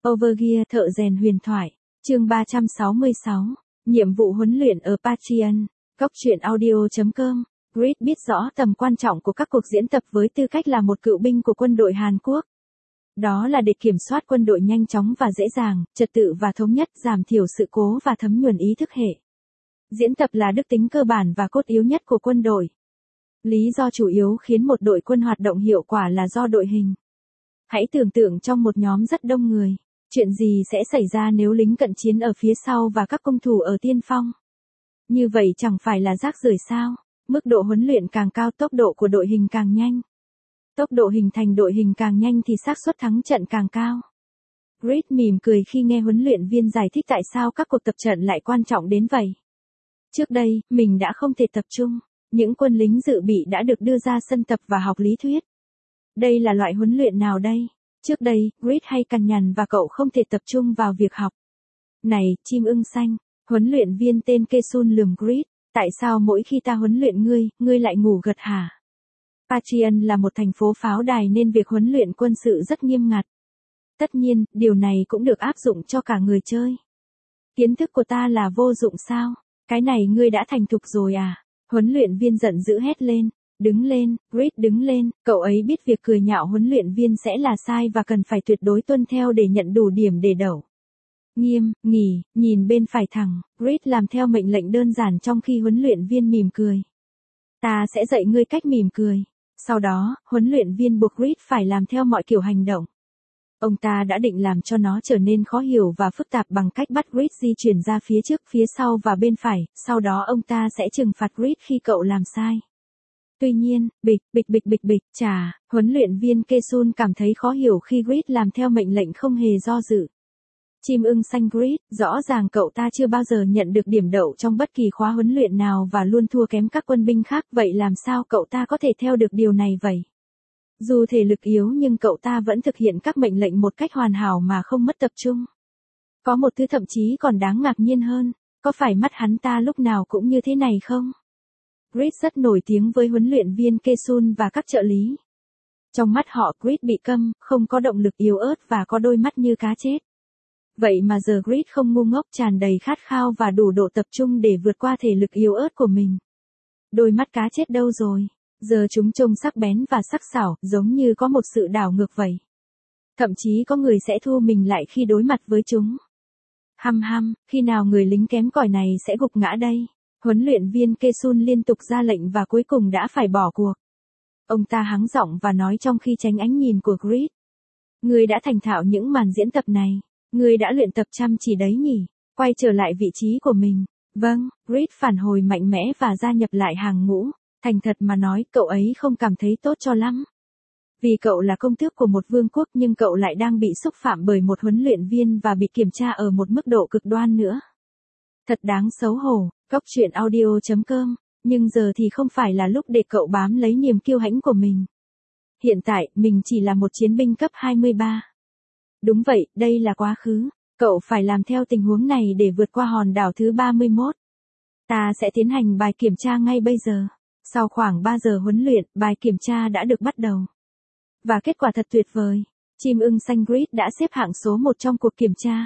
Overgear thợ rèn huyền thoại, chương 366, nhiệm vụ huấn luyện ở Patreon, góc truyện audio.com. Reed biết rõ tầm quan trọng của các cuộc diễn tập với tư cách là một cựu binh của quân đội Hàn Quốc. Đó là để kiểm soát quân đội nhanh chóng và dễ dàng, trật tự và thống nhất, giảm thiểu sự cố và thấm nhuần ý thức hệ. Diễn tập là đức tính cơ bản và cốt yếu nhất của quân đội. Lý do chủ yếu khiến một đội quân hoạt động hiệu quả là do đội hình. Hãy tưởng tượng trong một nhóm rất đông người, chuyện gì sẽ xảy ra nếu lính cận chiến ở phía sau và các cung thủ ở tiên phong? Như vậy chẳng phải là rác rưởi sao? Mức độ huấn luyện càng cao, tốc độ của đội hình càng nhanh. Tốc độ hình thành đội hình càng nhanh thì xác suất thắng trận càng cao. Reed mỉm cười khi nghe huấn luyện viên giải thích tại sao các cuộc tập trận lại quan trọng đến vậy. Trước đây, mình đã không thể tập trung. Những quân lính dự bị đã được đưa ra sân tập và học lý thuyết. Đây là loại huấn luyện nào đây? Trước đây, Reed hay cằn nhằn và cậu không thể tập trung vào việc học. Này, chim ưng xanh, huấn luyện viên tên Kesun lườm Reed, tại sao mỗi khi ta huấn luyện ngươi lại ngủ gật hả? Patreon là một thành phố pháo đài nên việc huấn luyện quân sự rất nghiêm ngặt. Tất nhiên, điều này cũng được áp dụng cho cả người chơi. Kiến thức của ta là vô dụng sao? Cái này ngươi đã thành thục rồi à? Huấn luyện viên giận dữ hét lên. Đứng lên, Reed đứng lên, cậu ấy biết việc cười nhạo huấn luyện viên sẽ là sai và cần phải tuyệt đối tuân theo để nhận đủ điểm để đậu. Nghiêm, nghỉ, nhìn bên phải thẳng, Reed làm theo mệnh lệnh đơn giản trong khi huấn luyện viên mỉm cười. Ta sẽ dạy ngươi cách mỉm cười. Sau đó, huấn luyện viên buộc Reed phải làm theo mọi kiểu hành động. Ông ta đã định làm cho nó trở nên khó hiểu và phức tạp bằng cách bắt Reed di chuyển ra phía trước, phía sau và bên phải, sau đó ông ta sẽ trừng phạt Reed khi cậu làm sai. Tuy nhiên, bịch, huấn luyện viên Kesun cảm thấy khó hiểu khi Reed làm theo mệnh lệnh không hề do dự. Chim ưng xanh Reed, rõ ràng cậu ta chưa bao giờ nhận được điểm đậu trong bất kỳ khóa huấn luyện nào và luôn thua kém các quân binh khác, vậy làm sao cậu ta có thể theo được điều này vậy? Dù thể lực yếu nhưng cậu ta vẫn thực hiện các mệnh lệnh một cách hoàn hảo mà không mất tập trung. Có một thứ thậm chí còn đáng ngạc nhiên hơn, có phải mắt hắn ta lúc nào cũng như thế này không? Reed rất nổi tiếng với huấn luyện viên Kesun và các trợ lý. Trong mắt họ, Reed bị câm, không có động lực, yếu ớt và có đôi mắt như cá chết. Vậy mà giờ Reed không ngu ngốc, tràn đầy khát khao và đủ độ tập trung để vượt qua thể lực yếu ớt của mình. Đôi mắt cá chết đâu rồi? Giờ chúng trông sắc bén và sắc sảo, giống như có một sự đảo ngược vậy. Thậm chí có người sẽ thu mình lại khi đối mặt với chúng. Khi nào người lính kém cỏi này sẽ gục ngã đây? Huấn luyện viên Kesun liên tục ra lệnh và cuối cùng đã phải bỏ cuộc. Ông ta hắng giọng và nói trong khi tránh ánh nhìn của Reed. Ngươi đã thành thạo những màn diễn tập này. Ngươi đã luyện tập chăm chỉ đấy nhỉ? Quay trở lại vị trí của mình. Vâng, Reed phản hồi mạnh mẽ và gia nhập lại hàng ngũ. Thành thật mà nói, cậu ấy không cảm thấy tốt cho lắm. Vì cậu là công tước của một vương quốc nhưng cậu lại đang bị xúc phạm bởi một huấn luyện viên và bị kiểm tra ở một mức độ cực đoan nữa. Thật đáng xấu hổ, góc truyện audio.com, nhưng giờ thì không phải là lúc để cậu bám lấy niềm kiêu hãnh của mình. Hiện tại, mình chỉ là một chiến binh cấp 23. Đúng vậy, đây là quá khứ. Cậu phải làm theo tình huống này để vượt qua hòn đảo thứ 31. Ta sẽ tiến hành bài kiểm tra ngay bây giờ. Sau khoảng 3 giờ huấn luyện, bài kiểm tra đã được bắt đầu. Và kết quả thật tuyệt vời. Chim ưng xanh Reed đã xếp hạng số 1 trong cuộc kiểm tra.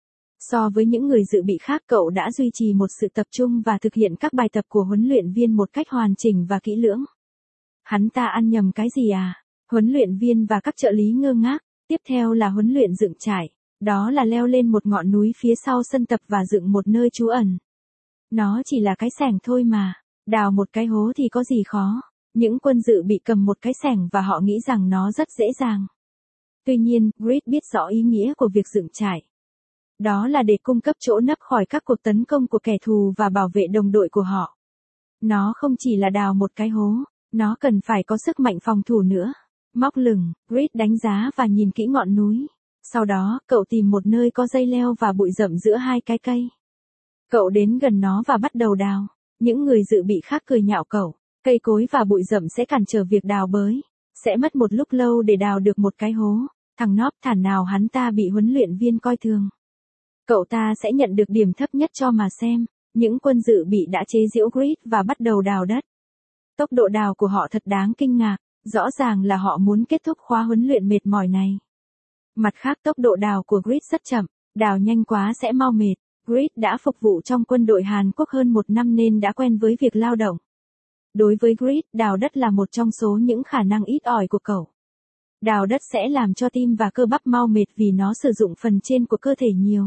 So với những người dự bị khác, cậu đã duy trì một sự tập trung và thực hiện các bài tập của huấn luyện viên một cách hoàn chỉnh và kỹ lưỡng. Hắn ta ăn nhầm cái gì à? Huấn luyện viên và các trợ lý ngơ ngác. Tiếp theo là huấn luyện dựng trại. Đó là leo lên một ngọn núi phía sau sân tập và dựng một nơi trú ẩn. Nó chỉ là cái xẻng thôi mà. Đào một cái hố thì có gì khó. Những quân dự bị cầm một cái xẻng và họ nghĩ rằng nó rất dễ dàng. Tuy nhiên, Reed biết rõ ý nghĩa của việc dựng trại. Đó là để cung cấp chỗ nấp khỏi các cuộc tấn công của kẻ thù và bảo vệ đồng đội của họ. Nó không chỉ là đào một cái hố, nó cần phải có sức mạnh phòng thủ nữa. Móc lửng, Reed đánh giá và nhìn kỹ ngọn núi. Sau đó, cậu tìm một nơi có dây leo và bụi rậm giữa hai cái cây. Cậu đến gần nó và bắt đầu đào. Những người dự bị khác cười nhạo cậu. Cây cối và bụi rậm sẽ cản trở việc đào bới. Sẽ mất một lúc lâu để đào được một cái hố. Thằng nhóc thản nào hắn ta bị huấn luyện viên coi thường. Cậu ta sẽ nhận được điểm thấp nhất cho mà xem. Những quân dự bị đã chế giễu Reed và bắt đầu đào đất. Tốc độ đào của họ thật đáng kinh ngạc. Rõ ràng là họ muốn kết thúc khóa huấn luyện mệt mỏi này. Mặt khác tốc độ đào của Grid rất chậm, đào nhanh quá sẽ mau mệt. Grid đã phục vụ trong quân đội Hàn Quốc hơn 1 năm nên đã quen với việc lao động. Đối với Grid, đào đất là một trong số những khả năng ít ỏi của cậu. Đào đất sẽ làm cho tim và cơ bắp mau mệt vì nó sử dụng phần trên của cơ thể nhiều.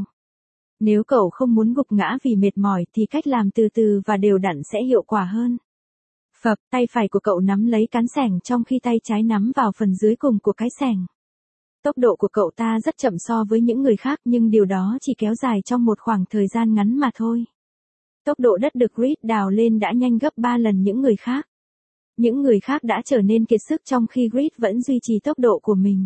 Nếu cậu không muốn gục ngã vì mệt mỏi thì cách làm từ từ và đều đặn sẽ hiệu quả hơn. Phập, tay phải của cậu nắm lấy cán xẻng trong khi tay trái nắm vào phần dưới cùng của cái xẻng. Tốc độ của cậu ta rất chậm so với những người khác nhưng điều đó chỉ kéo dài trong một khoảng thời gian ngắn mà thôi. Tốc độ đất được Grid đào lên đã nhanh gấp 3 lần những người khác. Những người khác đã trở nên kiệt sức trong khi Grid vẫn duy trì tốc độ của mình.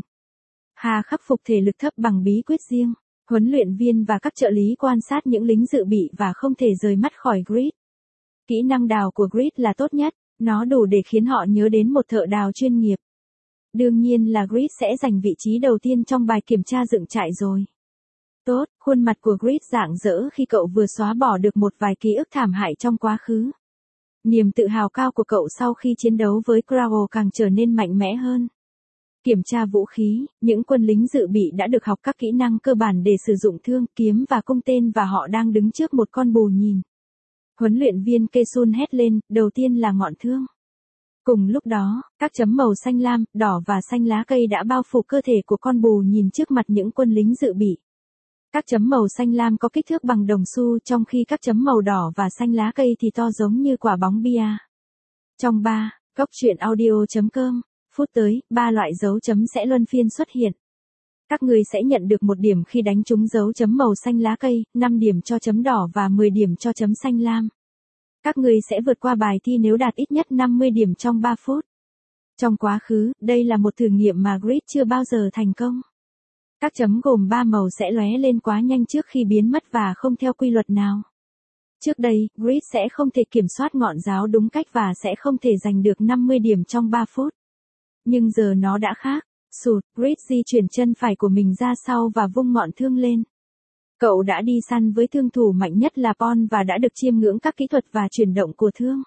Hà khắc phục thể lực thấp bằng bí quyết riêng. Huấn luyện viên và các trợ lý quan sát những lính dự bị và không thể rời mắt khỏi Grid. Kỹ năng đào của Grid là tốt nhất, nó đủ để khiến họ nhớ đến một thợ đào chuyên nghiệp. Đương nhiên là Grid sẽ giành vị trí đầu tiên trong bài kiểm tra dựng trại rồi. Tốt, khuôn mặt của Grid rạng rỡ khi cậu vừa xóa bỏ được một vài ký ức thảm hại trong quá khứ. Niềm tự hào cao của cậu sau khi chiến đấu với Krao càng trở nên mạnh mẽ hơn. Kiểm tra vũ khí, những quân lính dự bị đã được học các kỹ năng cơ bản để sử dụng thương, kiếm và cung tên và họ đang đứng trước một con bù nhìn. Huấn luyện viên Kesun hét lên, đầu tiên là ngọn thương. Cùng lúc đó, các chấm màu xanh lam, đỏ và xanh lá cây đã bao phủ cơ thể của con bù nhìn trước mặt những quân lính dự bị. Các chấm màu xanh lam có kích thước bằng đồng xu trong khi các chấm màu đỏ và xanh lá cây thì to giống như quả bóng bia. Trong 3, Góc truyện audio.com, phút tới, 3 loại dấu chấm sẽ luân phiên xuất hiện. Các người sẽ nhận được 1 điểm khi đánh trúng dấu chấm màu xanh lá cây, 5 điểm cho chấm đỏ và 10 điểm cho chấm xanh lam. Các người sẽ vượt qua bài thi nếu đạt ít nhất 50 điểm trong 3 phút. Trong quá khứ, đây là một thử nghiệm mà Grid chưa bao giờ thành công. Các chấm gồm 3 màu sẽ lóe lên quá nhanh trước khi biến mất và không theo quy luật nào. Trước đây, Grid sẽ không thể kiểm soát ngọn giáo đúng cách và sẽ không thể giành được 50 điểm trong 3 phút. Nhưng giờ nó đã khác. Sụt, Grid di chuyển chân phải của mình ra sau và vung ngọn thương lên. Cậu đã đi săn với thương thủ mạnh nhất là Pon và đã được chiêm ngưỡng các kỹ thuật và chuyển động của thương.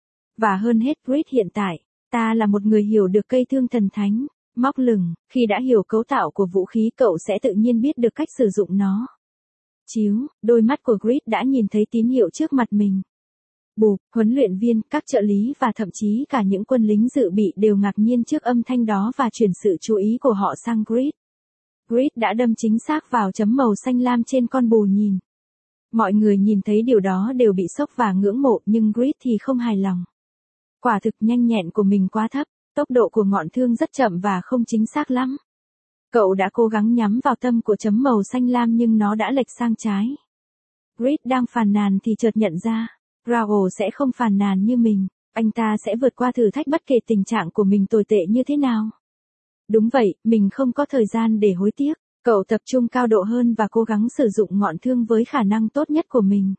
Và hơn hết Grid hiện tại, ta là một người hiểu được cây thương thần thánh, móc lửng, khi đã hiểu cấu tạo của vũ khí cậu sẽ tự nhiên biết được cách sử dụng nó. Chiếu, đôi mắt của Grid đã nhìn thấy tín hiệu trước mặt mình. Bụp, huấn luyện viên, các trợ lý và thậm chí cả những quân lính dự bị đều ngạc nhiên trước âm thanh đó và chuyển sự chú ý của họ sang Grid. Grid đã đâm chính xác vào chấm màu xanh lam trên con bù nhìn. Mọi người nhìn thấy điều đó đều bị sốc và ngưỡng mộ nhưng Grid thì không hài lòng. Quả thực nhanh nhẹn của mình quá thấp, tốc độ của ngọn thương rất chậm và không chính xác lắm. Cậu đã cố gắng nhắm vào tâm của chấm màu xanh lam nhưng nó đã lệch sang trái. Grid đang phàn nàn thì chợt nhận ra, Krao sẽ không phàn nàn như mình, anh ta sẽ vượt qua thử thách bất kể tình trạng của mình tồi tệ như thế nào. Đúng vậy, mình không có thời gian để hối tiếc, cậu tập trung cao độ hơn và cố gắng sử dụng ngọn thương với khả năng tốt nhất của mình.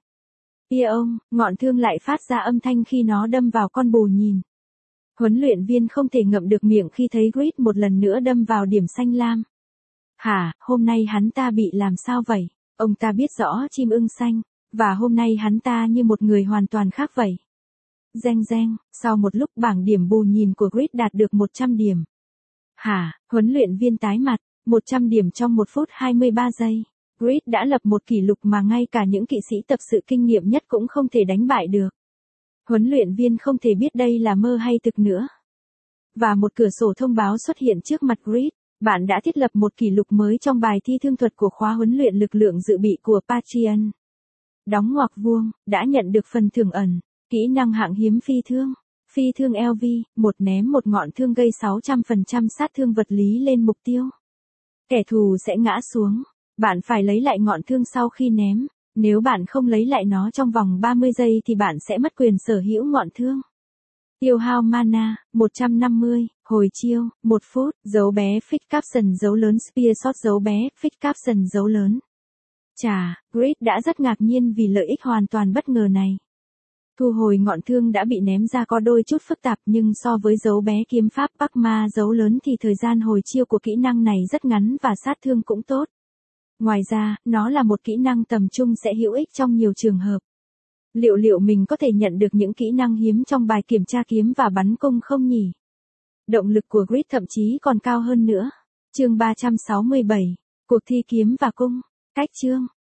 Ông, ngọn thương lại phát ra âm thanh khi nó đâm vào con bù nhìn. Huấn luyện viên không thể ngậm được miệng khi thấy Grid một lần nữa đâm vào điểm xanh lam. Hả, hôm nay hắn ta bị làm sao vậy? Ông ta biết rõ chim ưng xanh, và hôm nay hắn ta như một người hoàn toàn khác vậy. Reng reng, sau một lúc bảng điểm bù nhìn của Grid đạt được 100 điểm. Hả, huấn luyện viên tái mặt, 100 điểm trong 1 phút 23 giây. Grid đã lập một kỷ lục mà ngay cả những kỵ sĩ tập sự kinh nghiệm nhất cũng không thể đánh bại được. Huấn luyện viên không thể biết đây là mơ hay thực nữa. Và một cửa sổ thông báo xuất hiện trước mặt Grid. Bạn đã thiết lập một kỷ lục mới trong bài thi thương thuật của khóa huấn luyện lực lượng dự bị của Patreon. Đóng ngoặc vuông, đã nhận được phần thưởng ẩn. Kỹ năng hạng hiếm phi thương. Phi thương LV, một ném một ngọn thương gây 600% sát thương vật lý lên mục tiêu. Kẻ thù sẽ ngã xuống. Bạn phải lấy lại ngọn thương sau khi ném. Nếu bạn không lấy lại nó trong vòng 30 giây thì bạn sẽ mất quyền sở hữu ngọn thương. Tiêu hao mana, 150, hồi chiêu, 1 phút, dấu bé Fix Caption dấu lớn Spear Shot dấu bé Fix Caption dấu lớn. Chà, Grid đã rất ngạc nhiên vì lợi ích hoàn toàn bất ngờ này. Thu hồi ngọn thương đã bị ném ra có đôi chút phức tạp nhưng so với dấu bé kiếm pháp Pakma dấu lớn thì thời gian hồi chiêu của kỹ năng này rất ngắn và sát thương cũng tốt. Ngoài ra, nó là một kỹ năng tầm trung sẽ hữu ích trong nhiều trường hợp. Liệu mình có thể nhận được những kỹ năng hiếm trong bài kiểm tra kiếm và bắn cung không nhỉ? Động lực của Grid thậm chí còn cao hơn nữa. Chương 367. Cuộc thi kiếm và cung. Cách chương.